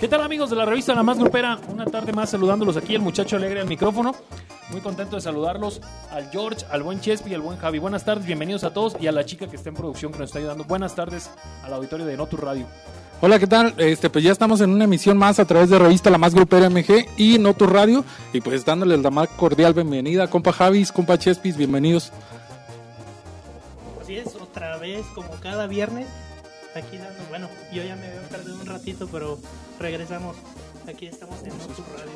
¿Qué tal, amigos de la revista La Más Grupera? Una tarde más saludándolos aquí, el muchacho alegre al micrófono. Muy contento de saludarlos al George, al buen Chespi y al buen Javi. Buenas tardes, bienvenidos a todos, y a la chica que está en producción que nos está ayudando. Buenas tardes al auditorio de Notu Radio. Hola, ¿qué tal? Pues ya estamos en una emisión más a través de revista La Más Grupera MG y Notu Radio, y pues dándoles la más cordial bienvenida, compa Javis, compa Chespis, bienvenidos. Así es, otra vez, como cada viernes, aquí dando, bueno, yo ya me había perdido un ratito, pero regresamos, aquí estamos en Notu Radio.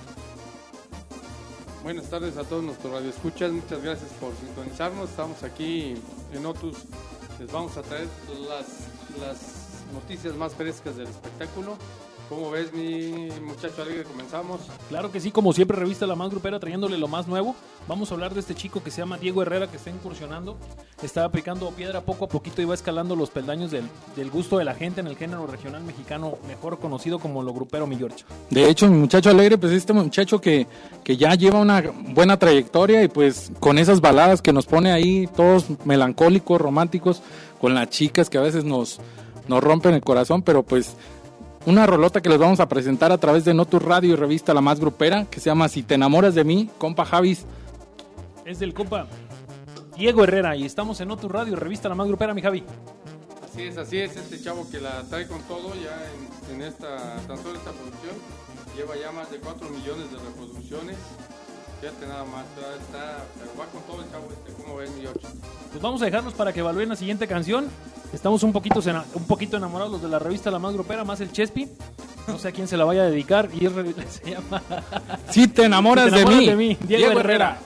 Buenas tardes a todos nuestros radioescuchas, muchas gracias por sintonizarnos, estamos aquí en Notus, les vamos a traer las noticias más frescas del espectáculo. ¿Cómo ves, mi muchacho alegre? ¿Comenzamos? Claro que sí, como siempre, revista La Más Grupera trayéndole lo más nuevo. Vamos a hablar de este chico que se llama Diego Herrera, que está incursionando, está aplicando piedra poco a poquito y va escalando los peldaños del gusto de la gente en el género regional mexicano, mejor conocido como lo grupero, mi George. De hecho, mi muchacho alegre, pues este muchacho que ya lleva una buena trayectoria, y pues con esas baladas que nos pone ahí, todos melancólicos, románticos, con las chicas que a veces nos rompen el corazón, pero pues una rolota que les vamos a presentar a través de Notu Radio y revista La Más Grupera, que se llama Si te enamoras de mí, compa Javis. Es del compa Diego Herrera y estamos en Notu Radio y revista La Más Grupera, mi Javi. Así es, este chavo que la trae con todo ya en tan solo esta producción, lleva ya más de 4 millones de reproducciones. Fíjate nada más, pero va con todo el chavo ¿cómo ven, mi George? Pues vamos a dejarlos para que evalúen la siguiente canción. Estamos un poquito enamorados de la revista La Más Grupera, más el Chespi. No sé a quién se la vaya a dedicar y se llama Si te enamoras, de mí, Diego Herrera.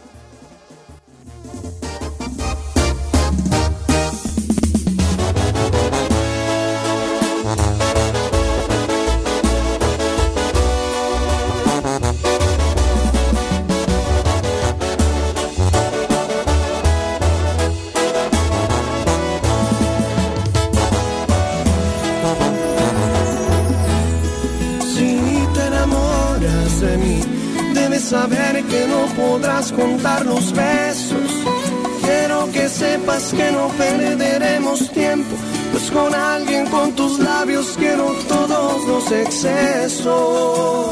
Saber que no podrás contar los besos. Quiero que sepas que no perderemos tiempo, pues con alguien con tus labios quiero todos los excesos.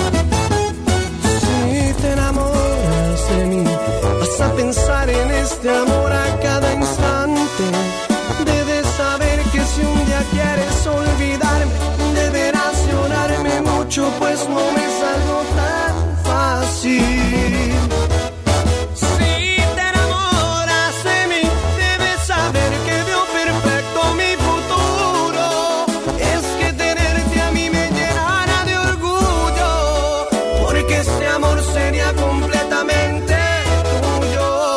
Si te enamoras de mí, vas a pensar en este amor a cada instante. Debes saber que si un día quieres olvidarme, deberás llorarme mucho, pues no me salgo tan fácil. Si te enamoras de mí, debes saber que veo perfecto mi futuro. Es que tenerte a mí me llenará de orgullo, porque este amor sería completamente tuyo.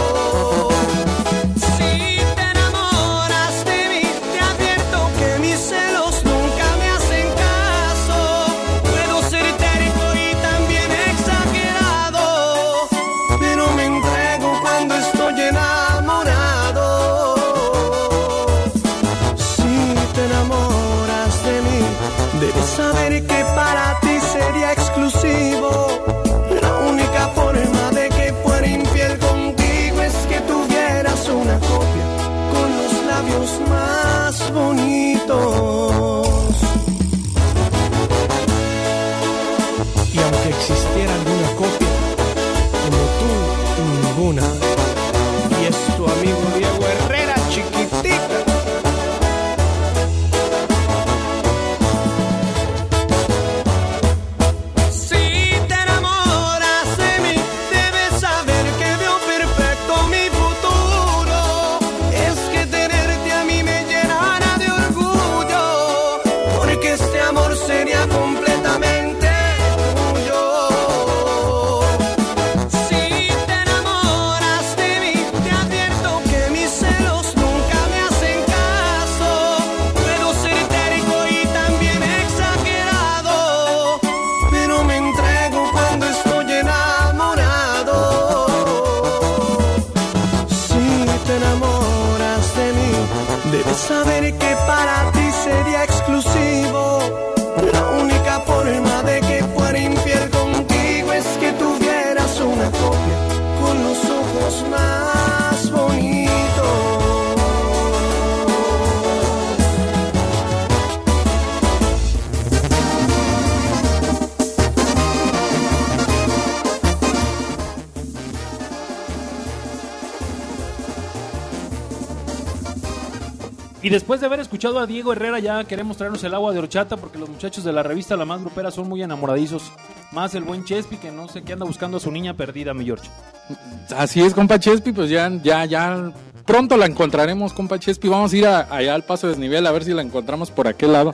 Si te enamoras de mí, te advierto que mis celos nunca me hacen caso. Puedo ser terco y también exagerado, pero me entrego cuando estoy enamorado. Si te enamoras de mí, debes saber que para ti sería exclusivo. La única forma de que fuera infiel contigo es que tuvieras una copia con los labios más bonitos. Y aunque existiera alguna copia, como tú, ninguna. Y es tu amigo Diego Herrera, chiquitita. Si te enamoras de mí, debes saber que veo perfecto mi futuro. Es que tenerte a mí me llenará de orgullo, porque este amor sería completamente tuyo. Si te enamoras de mí, te advierto que mis celos nunca me hacen caso. Puedo ser terco y también exagerado, pero me entrego cuando estoy enamorado. Si te enamoras de mí, debes saber que para ti sería exclusivo. La única forma de que fuera infiel contigo es que tuvieras una copia con los ojos más bonitos. Y después de haber escuchado a Diego Herrera, ya queremos traernos el agua de horchata, porque los muchachos de la revista La Más Grupera son muy enamoradizos. Más el buen Chespi, que no sé qué anda buscando a su niña perdida, mi George. Así es, compa Chespi, pues ya pronto la encontraremos, compa Chespi. Vamos a ir allá al Paso Desnivel a ver si la encontramos por aquel lado.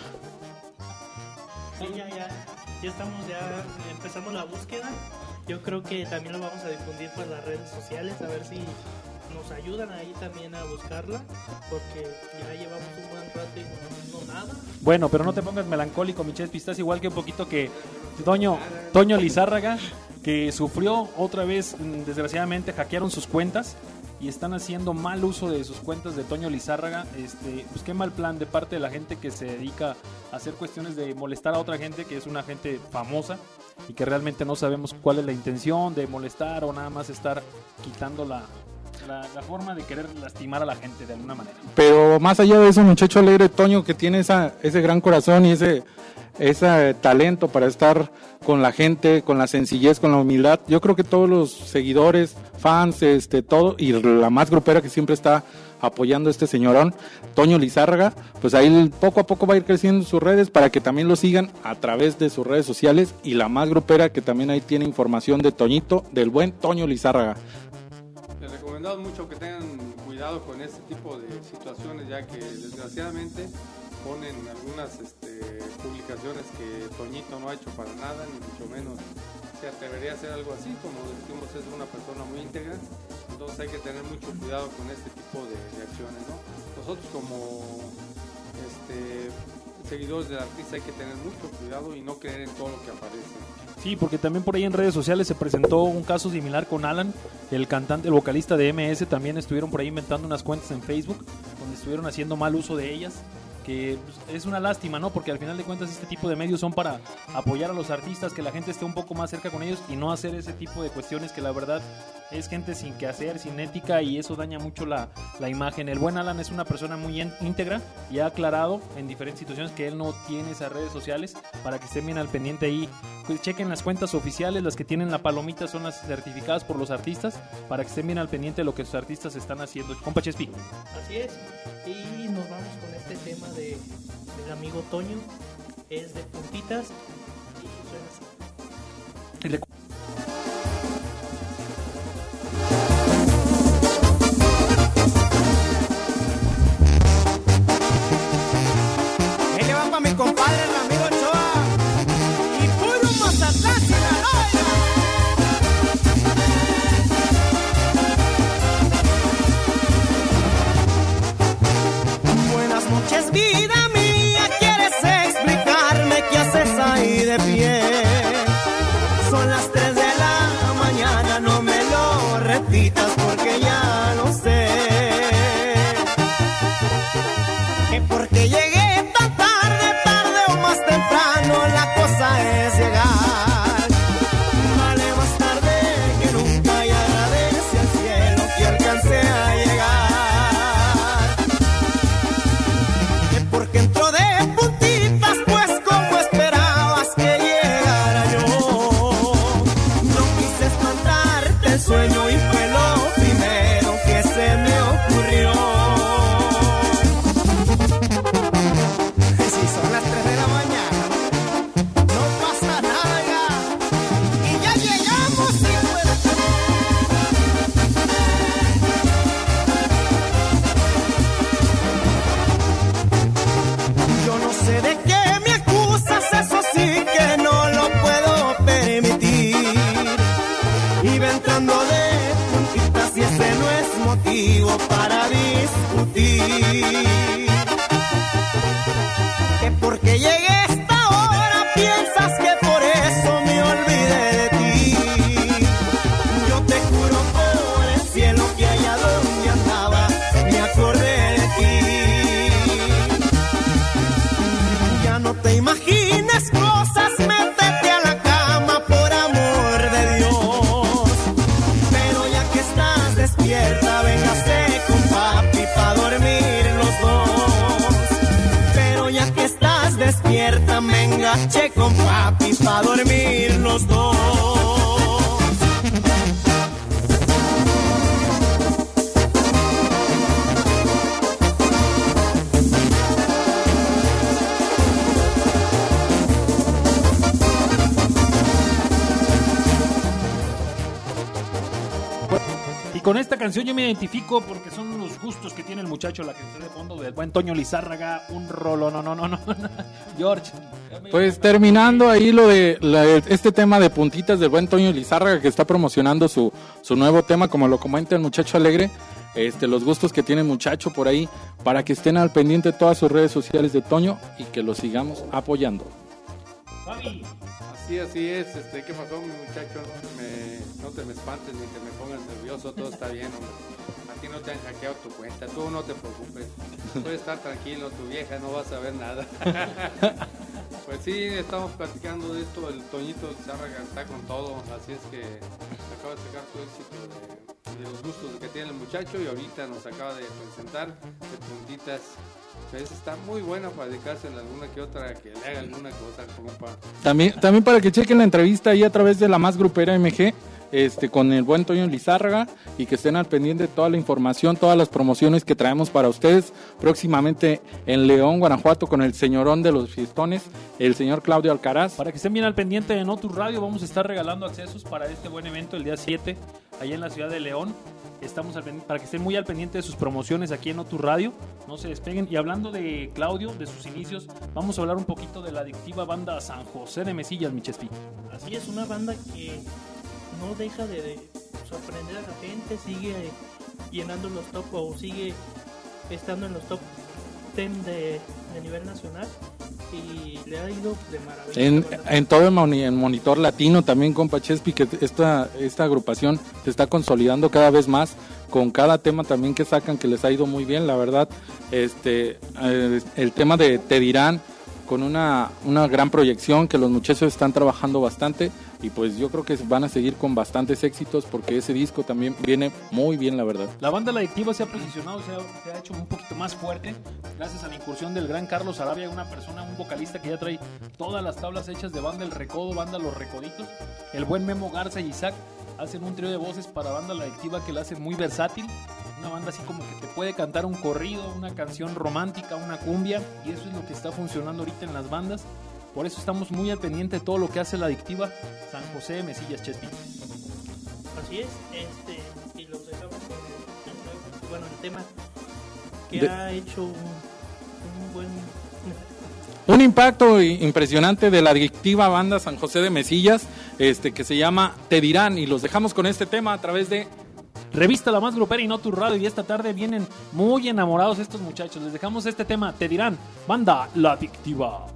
Sí, ya estamos, empezamos la búsqueda. Yo creo que también lo vamos a difundir por las redes sociales, a ver si nos ayudan ahí también a buscarla, porque ya llevamos un buen rato y no nada. Bueno, pero no te pongas melancólico, mi Chespi, estás igual que un poquito que Toño Lizárraga, que sufrió otra vez, desgraciadamente, hackearon sus cuentas y están haciendo mal uso de sus cuentas de Toño Lizárraga. Pues qué mal plan de parte de la gente que se dedica a hacer cuestiones de molestar a otra gente, que es una gente famosa y que realmente no sabemos cuál es la intención de molestar o nada más estar quitando la forma de querer lastimar a la gente de alguna manera. Pero más allá de eso, muchacho alegre, Toño, que tiene ese gran corazón y ese talento para estar con la gente, con la sencillez, con la humildad, yo creo que todos los seguidores, fans, todo, y la Más Grupera que siempre está apoyando a este señorón, Toño Lizárraga, pues ahí poco a poco va a ir creciendo sus redes para que también lo sigan a través de sus redes sociales, y la Más Grupera que también ahí tiene información de Toñito, del buen Toño Lizárraga. Les recomendamos mucho que tengan cuidado con este tipo de situaciones, ya que desgraciadamente ponen algunas publicaciones que Toñito no ha hecho para nada, ni mucho menos se atrevería a hacer algo así. Como decimos, es una persona muy íntegra, entonces hay que tener mucho cuidado con este tipo de acciones, ¿no? Nosotros como seguidores del artista hay que tener mucho cuidado y no creer en todo lo que aparece. Sí, porque también por ahí en redes sociales se presentó un caso similar con Alan, el cantante, el vocalista de MS. También estuvieron por ahí inventando unas cuentas en Facebook donde estuvieron haciendo mal uso de ellas, que es una lástima, ¿no? Porque al final de cuentas este tipo de medios son para apoyar a los artistas, que la gente esté un poco más cerca con ellos y no hacer ese tipo de cuestiones que la verdad es gente sin que hacer, sin ética, y eso daña mucho la imagen. El buen Alan es una persona muy íntegra y ha aclarado en diferentes situaciones que él no tiene esas redes sociales, para que estén bien al pendiente ahí. Pues chequen las cuentas oficiales, las que tienen la palomita son las certificadas por los artistas, para que estén bien al pendiente de lo que sus artistas están haciendo. Compa Chespi. Así es, y nos vamos con este tema del amigo Toño, es de puntitas y suena así. Él le va pa' mi compadre Ramiro Ochoa y puro Mazatlán, Sinaloa. Buenas noches, vida mía, ¿quieres explicarme qué haces ahí de pie? Son las 3 de la mañana, no me lo repitas porque ya lo sé. Que porque llegué tan tarde o más temprano, la cosa es llegar. Vale más tarde que nunca y agradece al cielo que alcancé a llegar. Que porque entró de puntitas, pues como esperabas que llegara yo. No quise espantarte el sueño y fue lo primero que se me ocurrió. Si son las 3 de la mañana, no pasa nada ya. Y ya llegamos, yo no sé de qué me acusas, eso sí que no lo puedo permitir. Iba entrando de puntitas y ese no es motivo para discutir. Que porque llegué a esta hora piensas que por eso me olvidé de ti. Yo te juro por el cielo que allá donde andaba me acordé de ti. Ya no te imagines cosas, métete a la cama por amor de Dios. Pero ya que estás despierta, véngase con papi pa' dormir los dos. Pero ya que estás despierta, me enganché con papi pa' dormir los dos. con esta canción yo me identifico porque son los gustos que tiene el muchacho, la que está de fondo del buen Toño Lizárraga, un rolo, no. George. Pues terminando ahí lo de este tema de puntitas del buen Toño Lizárraga, que está promocionando su nuevo tema, como lo comenta el muchacho alegre, los gustos que tiene el muchacho por ahí, para que estén al pendiente de todas sus redes sociales de Toño y que lo sigamos apoyando. Fabi. Así es, ¿qué pasó, mi muchacho? No te me espantes ni te me pongas nervioso, todo está bien, hombre. A ti no te han hackeado tu cuenta, tú no te preocupes. Puedes estar tranquilo, tu vieja no va a saber nada. Pues sí, estamos platicando de esto, el Toñito Lizárraga está con todo, así es que acaba de sacar su éxito de los gustos que tiene el muchacho y ahorita nos acaba de presentar de puntitas. Pues está muy buena para dedicarse a alguna que otra, que le haga alguna cosa, compa. También para que chequen la entrevista ahí a través de la más grupera MG, con el buen Toño Lizárraga, y que estén al pendiente de toda la información, todas las promociones que traemos para ustedes próximamente en León, Guanajuato, con el señorón de los fiestones, el señor Claudio Alcaraz. Para que estén bien al pendiente de Notus Radio, vamos a estar regalando accesos para este buen evento el día 7, allá en la ciudad de León. Estamos para que estén muy al pendiente de sus promociones aquí en Notus Radio, no se despeguen. Y hablando de Claudio, de sus inicios, vamos a hablar un poquito de la adictiva banda San José de Mesillas, mi Chespi. Así es, una banda que no deja de sorprender a la gente, sigue llenando los top o sigue estando en los top 10 de nivel nacional y le ha ido de maravilla. En todo el monitor latino también, compa Chespi, que esta agrupación se está consolidando cada vez más con cada tema también que sacan, que les ha ido muy bien, la verdad. El tema de Te Dirán, con una gran proyección, que los muchachos están trabajando bastante, y pues yo creo que van a seguir con bastantes éxitos, porque ese disco también viene muy bien, la verdad. La banda La Adictiva se ha posicionado, se ha hecho un poquito más fuerte gracias a la incursión del gran Carlos Arabia, un vocalista que ya trae todas las tablas hechas de banda El Recodo, banda Los Recoditos. El buen Memo Garza y Isaac hacen un trío de voces para banda La Adictiva que la hace muy versátil. Una banda así como que te puede cantar un corrido, una canción romántica, una cumbia, y eso es lo que está funcionando ahorita en las bandas. Por eso estamos muy al pendiente de todo lo que hace La Adictiva San José de Mesillas, Chespi. Así es, y los dejamos con el tema que ha hecho un buen... Un impacto impresionante de la adictiva banda San José de Mesillas, que se llama Te Dirán, y los dejamos con este tema a través de Revista La Más Grupera y Notus Radio. Y esta tarde vienen muy enamorados estos muchachos. Les dejamos este tema, Te Dirán, banda La Adictiva.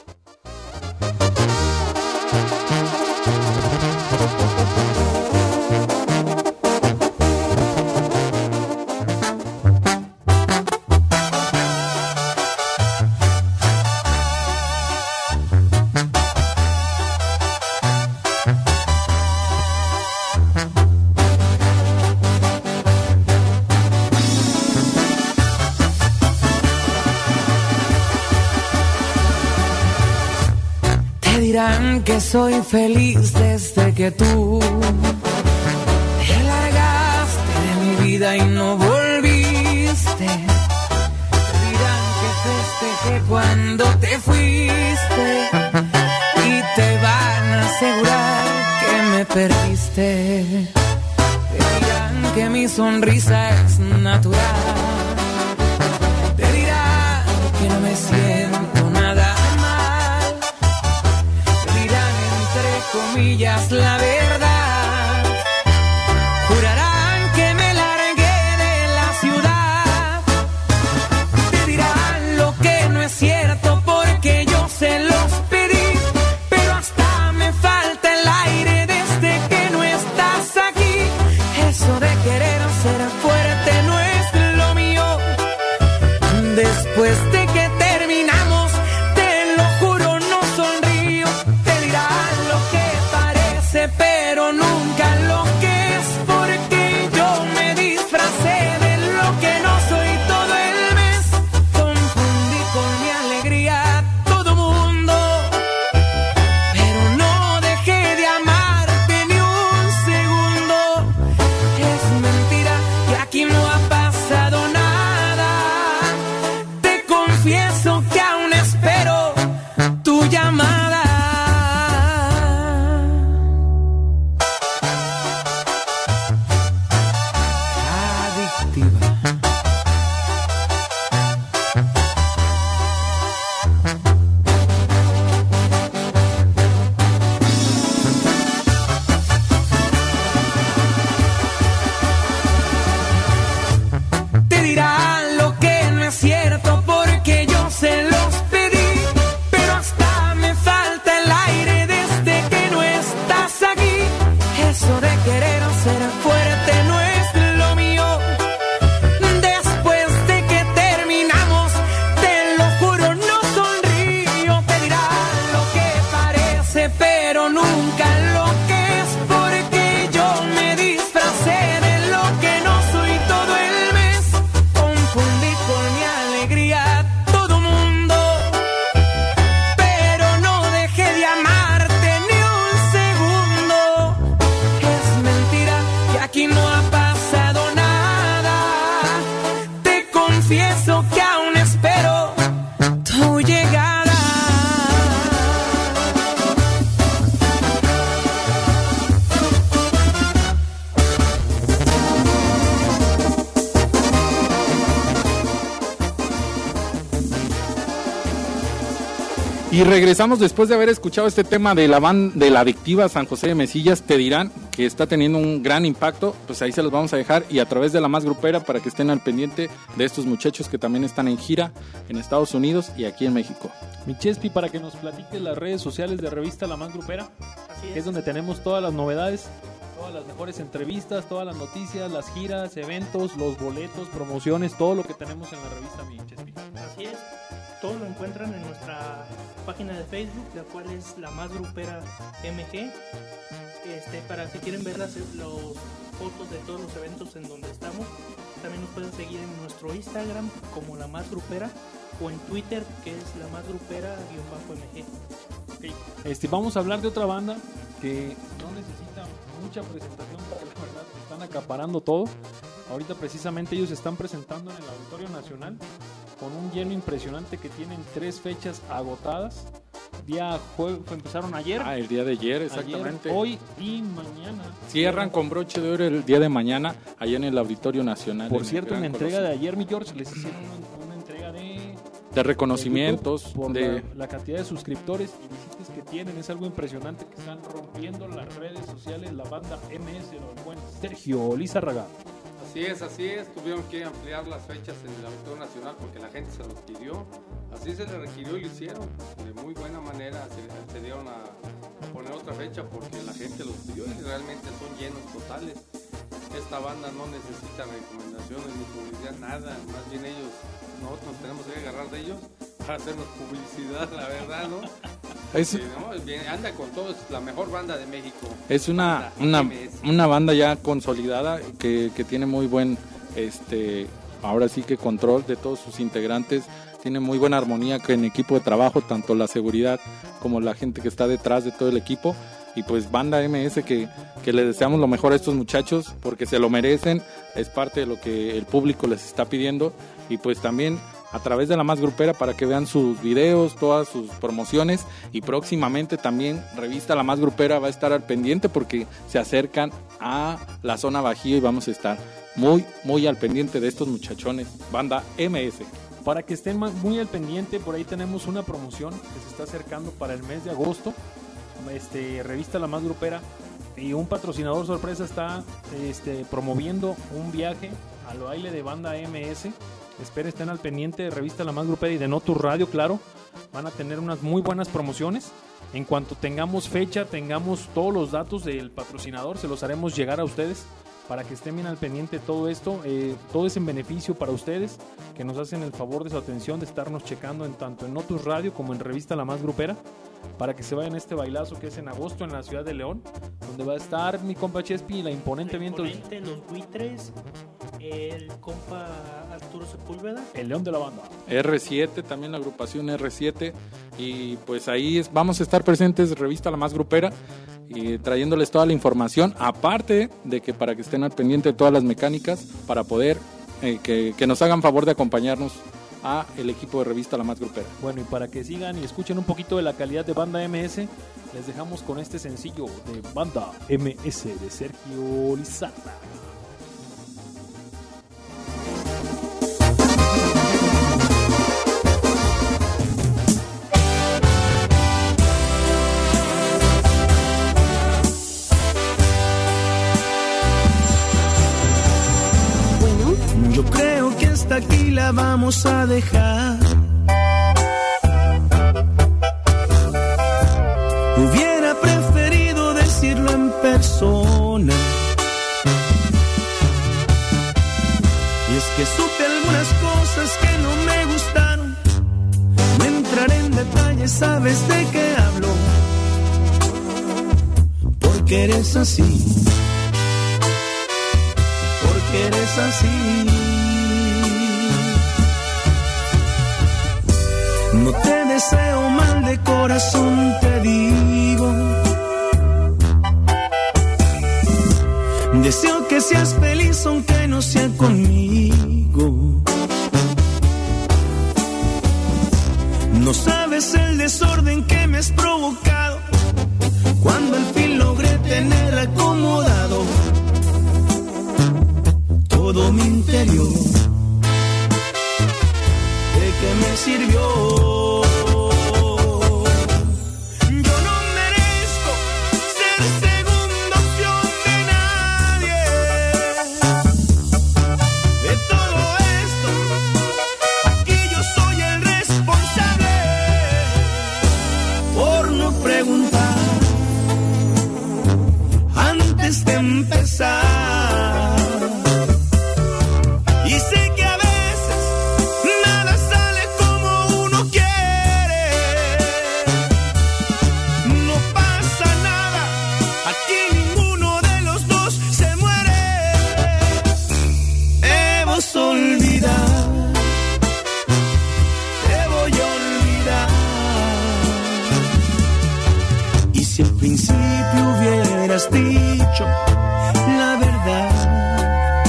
Dirán que soy feliz desde que tú te largaste de mi vida y no volviste. Te dirán que festejé cuando te fuiste y te van a asegurar que me perdiste. Te dirán que mi sonrisa es natural. Te dirán que no me siento nada mal. Te dirán entre comillas la verdad. Jurarán que me largué de la ciudad. Te dirán lo que no es cierto porque yo se los pedí, pero hasta me falta el aire desde que no estás aquí. Eso de querer ser fuerte no es lo mío. Después de que terminamos, te lo juro, no sonrío. Te dirán lo que parece, pero nunca lo que es, porque yo me disfracé de lo que no soy todo el mes. Confundí con mi alegría a todo mundo, pero no dejé de amarte ni un segundo. Es mentira que aquí no ha pasado nada. Te confieso que aún espero tu llamada. Y regresamos después de haber escuchado este tema de la adictiva San José de Mesillas. Te dirán que está teniendo un gran impacto, pues ahí se los vamos a dejar, y a través de La Más Grupera para que estén al pendiente de estos muchachos que también están en gira en Estados Unidos y aquí en México. Mi Chespi, para que nos platiques las redes sociales de Revista La Más Grupera, Así que es donde tenemos todas las novedades, todas las mejores entrevistas, todas las noticias, las giras, eventos, los boletos, promociones, todo lo que tenemos en la revista, mi Chespi. Así es. Todo lo encuentran en nuestra página de Facebook, la cual es La Más Grupera MG. Para si quieren ver las fotos de todos los eventos en donde estamos, también nos pueden seguir en nuestro Instagram como La Más Grupera o en Twitter, que es La Más Grupera-MG. Okay. Vamos a hablar de otra banda que no necesita mucha presentación porque la verdad están acaparando todo. Ahorita precisamente ellos se están presentando en el Auditorio Nacional con un lleno impresionante que tienen 3 fechas agotadas. Empezaron ayer. El día de ayer, exactamente. Ayer, hoy y mañana. Cierran con broche de oro el día de mañana allá en el Auditorio Nacional. Por cierto, en la entrega de ayer, mi George, les hicieron una entrega de reconocimientos, por la cantidad de suscriptores y visitas que tienen. Es algo impresionante que están rompiendo las redes sociales. La banda MS, el buen Sergio Lizárraga. Así es, tuvieron que ampliar las fechas en el Auditorio Nacional porque la gente se los pidió, así se les requirió y lo hicieron, de muy buena manera se dieron a poner otra fecha porque la gente los pidió y realmente son llenos totales. Esta banda no necesita recomendaciones ni publicidad, nada, más bien nosotros tenemos que agarrar de ellos para hacernos publicidad, la verdad, ¿no? Anda con todo, es la mejor banda de México. Es una banda ya consolidada que tiene muy buen, ahora sí que control de todos sus integrantes, tiene muy buena armonía en equipo de trabajo, tanto la seguridad como la gente que está detrás de todo el equipo. Y pues banda MS que le deseamos lo mejor a estos muchachos porque se lo merecen, es parte de lo que el público les está pidiendo, y pues también a través de La Más Grupera para que vean sus videos, todas sus promociones, y próximamente también Revista La Más Grupera va a estar al pendiente porque se acercan a la zona Bajío y vamos a estar muy al pendiente de estos muchachones, banda MS. Para que estén muy al pendiente, por ahí tenemos una promoción que se está acercando para el mes de agosto. Revista La Más Grupera y un patrocinador sorpresa está promoviendo un viaje al baile de banda MS. Estén al pendiente de Revista La Más Grupera y de No Tu Radio, claro. Van a tener unas muy buenas promociones. En cuanto tengamos fecha, tengamos todos los datos del patrocinador, se los haremos llegar a ustedes para que estén bien al pendiente de todo esto. Todo es en beneficio para ustedes, que nos hacen el favor de su atención, de estarnos checando tanto en No Tu Radio como en Revista La Más Grupera, para que se vayan a este bailazo que es en agosto en la ciudad de León, donde va a estar mi compa Chespi y la imponente viento. Los buitres, el compa Arturo Sepúlveda, el león de la banda. R7, también la agrupación R7, y pues ahí vamos a estar presentes, Revista La Más Grupera, y trayéndoles toda la información, aparte de que para que estén al pendiente de todas las mecánicas, para poder que nos hagan favor de acompañarnos a el equipo de Revista La Más Grupera. Bueno, y para que sigan y escuchen un poquito de la calidad de banda MS, les dejamos con este sencillo de banda MS de Sergio Lizárraga. Yo creo que hasta aquí la vamos a dejar. Hubiera preferido decirlo en persona. Y es que supe algunas cosas que no me gustaron. No entraré en detalles, sabes de qué hablo. Porque eres así. Porque eres así. No te deseo mal, de corazón te digo. Deseo que seas feliz aunque no sea conmigo. No sabes el desorden que me has provocado cuando al fin logré tener acomodado todo mi interior. ¿De qué me sirvió? hubieras dicho la verdad,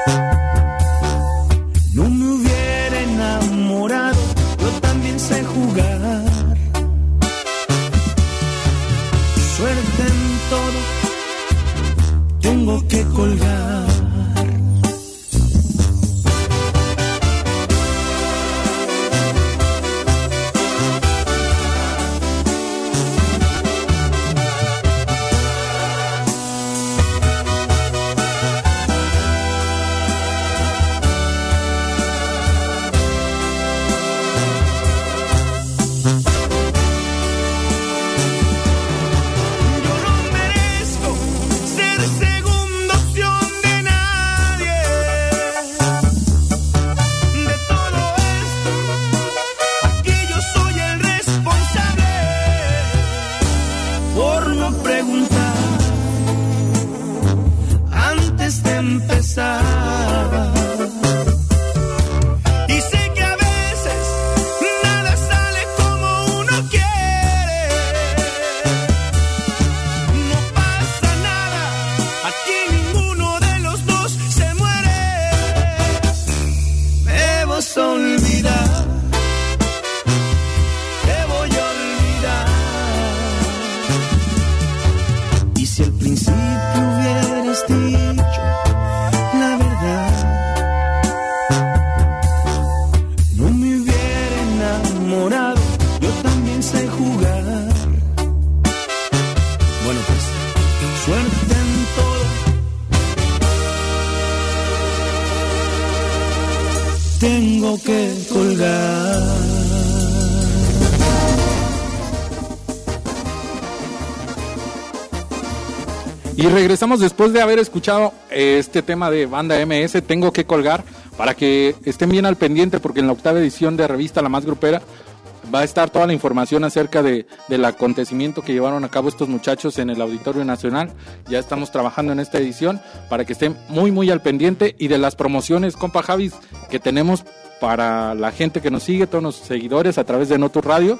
no me hubiera enamorado. Yo también sé jugar, suerte en todo, tengo que colgar. Tengo que colgar. Y regresamos después de haber escuchado este tema de Banda MS, Tengo que colgar, para que estén bien al pendiente, porque en la 8ª edición de Revista La Más Grupera va a estar toda la información acerca del acontecimiento que llevaron a cabo estos muchachos en el Auditorio Nacional. Ya estamos trabajando en esta edición para que estén muy muy al pendiente, y de las promociones, compa Javis, que tenemos para la gente que nos sigue, todos los seguidores a través de Notus Radio.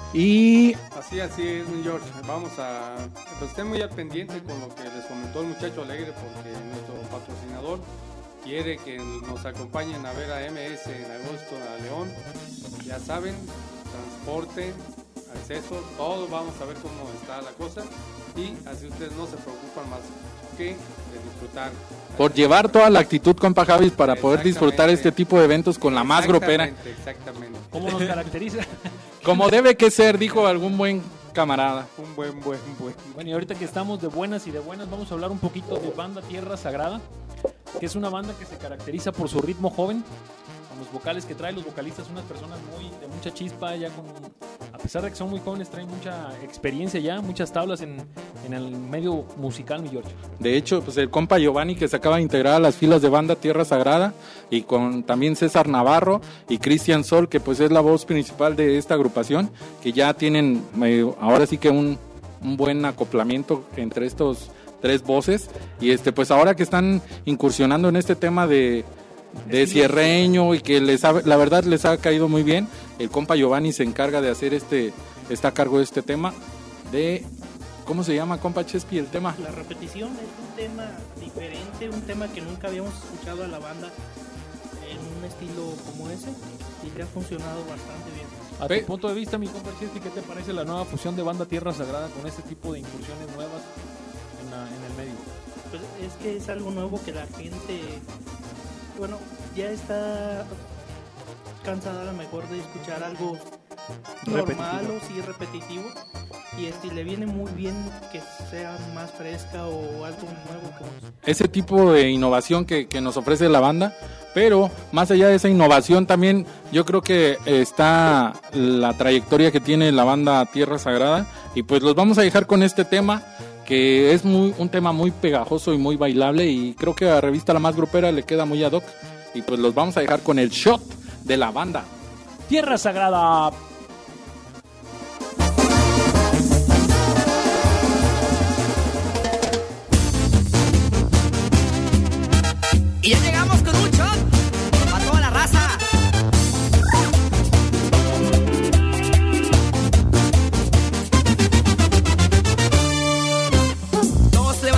Y así es, mi George. Vamos a... Pues estén muy al pendiente con lo que les comentó el muchacho Alegre, porque nuestro patrocinador quiere que nos acompañen a ver a MS en agosto a León. Ya saben, transporte, acceso, todo, vamos a ver cómo está la cosa, y así ustedes no se preocupan más que de disfrutar. Por llevar toda la actitud, compa Javis, para poder disfrutar este tipo de eventos con la más grupera. Exactamente. ¿Cómo nos caracteriza? Como debe que ser, dijo algún buen camarada. Un buen. Bueno, y ahorita que estamos de buenas, vamos a hablar un poquito de Banda Tierra Sagrada, que es una banda que se caracteriza por su ritmo joven, con los vocales que trae, los vocalistas, unas personas de mucha chispa, ya a pesar de que son muy jóvenes, traen mucha experiencia ya, muchas tablas en el medio musical, mi George. De hecho, pues el compa Giovanni, que se acaba de integrar a las filas de Banda Tierra Sagrada, y con también César Navarro y Cristian Sol, que pues es la voz principal de esta agrupación, que ya tienen ahora sí que un buen acoplamiento entre estos tres voces, y pues ahora que están incursionando en este tema de cierreño, y que la verdad les ha caído muy bien. El compa Giovanni se encarga de hacer está a cargo de este tema de, ¿cómo se llama, compa Chespi, el tema? La repetición es un tema diferente, un tema que nunca habíamos escuchado a la banda en un estilo como ese, y que ha funcionado bastante bien. A tu punto de vista, mi compa Chespi, ¿qué te parece la nueva fusión de Banda Tierra Sagrada con este tipo de incursiones nuevas en el medio? Pues es que es algo nuevo que la gente, bueno, ya está cansada a lo mejor de escuchar algo normal o sí repetitivo, y le viene muy bien que sea más fresca o algo nuevo como ese tipo de innovación que nos ofrece la banda. Pero más allá de esa innovación, también yo creo que está la trayectoria que tiene la banda Tierra Sagrada, y pues los vamos a dejar con este tema, que es un tema muy pegajoso y muy bailable, y creo que a Revista La Más Grupera le queda muy ad hoc, y pues los vamos a dejar con el shot de la banda Tierra Sagrada. Y ya llegamos con un shot para toda la raza. Todos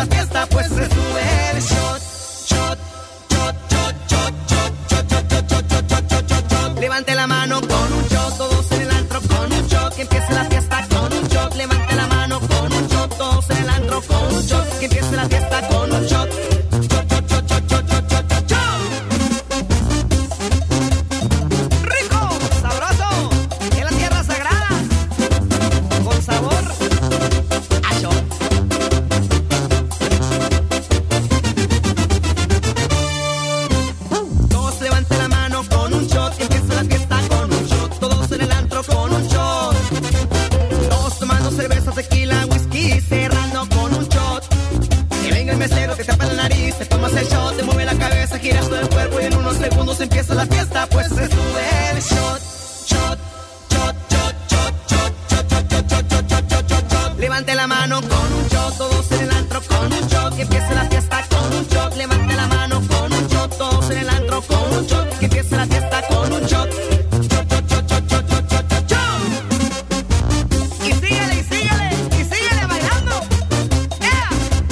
la fiesta, pues se sube el shot, shot, shot, shot, shot, shot, shot, shot, shot, shot, shot, shot, shot, shot. Levante la mano con un shot, todos en el antro con un shot, que empiece la fiesta con un shot. Levante la mano con un shot, todos en el antro con un shot, que empiece la fiesta con un shot. Shot, shot, shot, shot, shot, shot, shot, shot, shot. Rico, sabroso, en la tierra sagrada, con sabor a shot. Todos levanten la mano con un shot, que empieza la fiesta con un shot. Todos en el antro con un shot. Todos tomando cerveza, tequila, whisky, cerrando con un shot. Que venga el mesero, te tapa la nariz, te tomas el shot, te mueve la cabeza, giras todo el cuerpo y en unos segundos empieza la fiesta, pues se sube el shot, shot, shot, shot, shot, shot, shot, shot, shot, shot, shot, shot, shot, shot, shot. Levante la mano con un shot, todos en el antro con un shot, que empiece la fiesta con un shot. Levante la mano con un shot, todos en el antro con un shot, que empiece la fiesta con un shot. Shot, shot, shot, shot, shot, shot, shot, shot, shot. Y síguele, y síguele, y síguele bailando. ¡Yeah!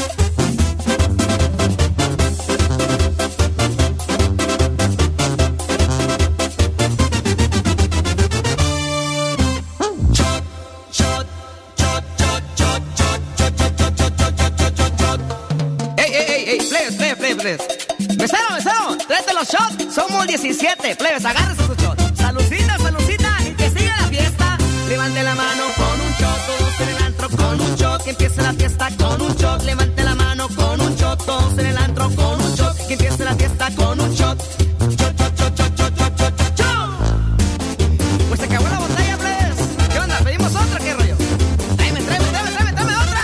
Shot, shot, shot, shot, shot, shot, shot, shot, shot, shot, shot, shot, shot, shot. Ey, plebes. Mesero, tráete los shots. Somos 17, plebes, agárrense sus shots. Salucita, y que siga la fiesta. Levante la mano con un shot, todos en el antro con un shot, que empiece la fiesta con un shot. Levante la mano con un shot, todos en el antro con un shot, que empiece la fiesta con un shot. Shot, shot, shot, shot, shot, shot, shot, shot, shot. Pues se acabó la botella, plebes. ¿Qué onda? ¿Pedimos otra? ¿Qué rollo? Tráeme otra.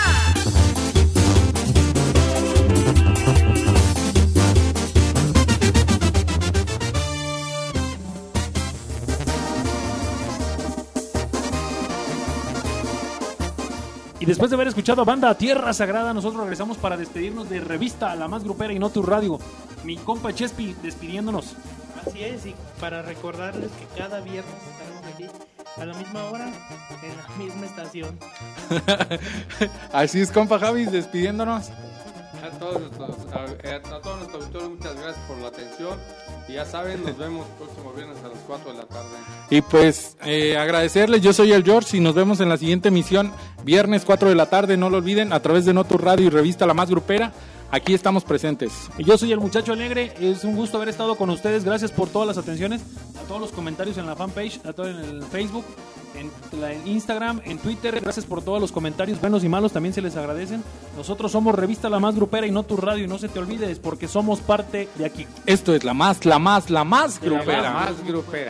Y después de haber escuchado a banda Tierra Sagrada, nosotros regresamos para despedirnos de Revista La Más Grupera y No Tu Radio. Mi compa Chespi despidiéndonos. Así es, y para recordarles que cada viernes estaremos aquí a la misma hora, en la misma estación. Así es, compa Javis, despidiéndonos. A todos nuestros auditores, muchas gracias por la atención. Y ya saben, nos vemos el próximo viernes a las 4 de la tarde. Y pues agradecerles, yo soy el George y nos vemos en la siguiente emisión, viernes 4 de la tarde, no lo olviden, a través de No Tu Radio y Revista La Más Grupera. Aquí estamos presentes. Y yo soy el Muchacho Alegre, es un gusto haber estado con ustedes, gracias por todas las atenciones, a todos los comentarios en la fanpage, a todo en el Facebook, en Instagram, en Twitter, gracias por todos los comentarios buenos y malos, también se les agradecen. Nosotros somos Revista La Más Grupera y No Tu Radio, y no se te olvides, porque somos parte de aquí. Esto es la más grupera. La más grupera.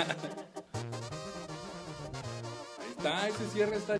Ahí está, ese cierre está.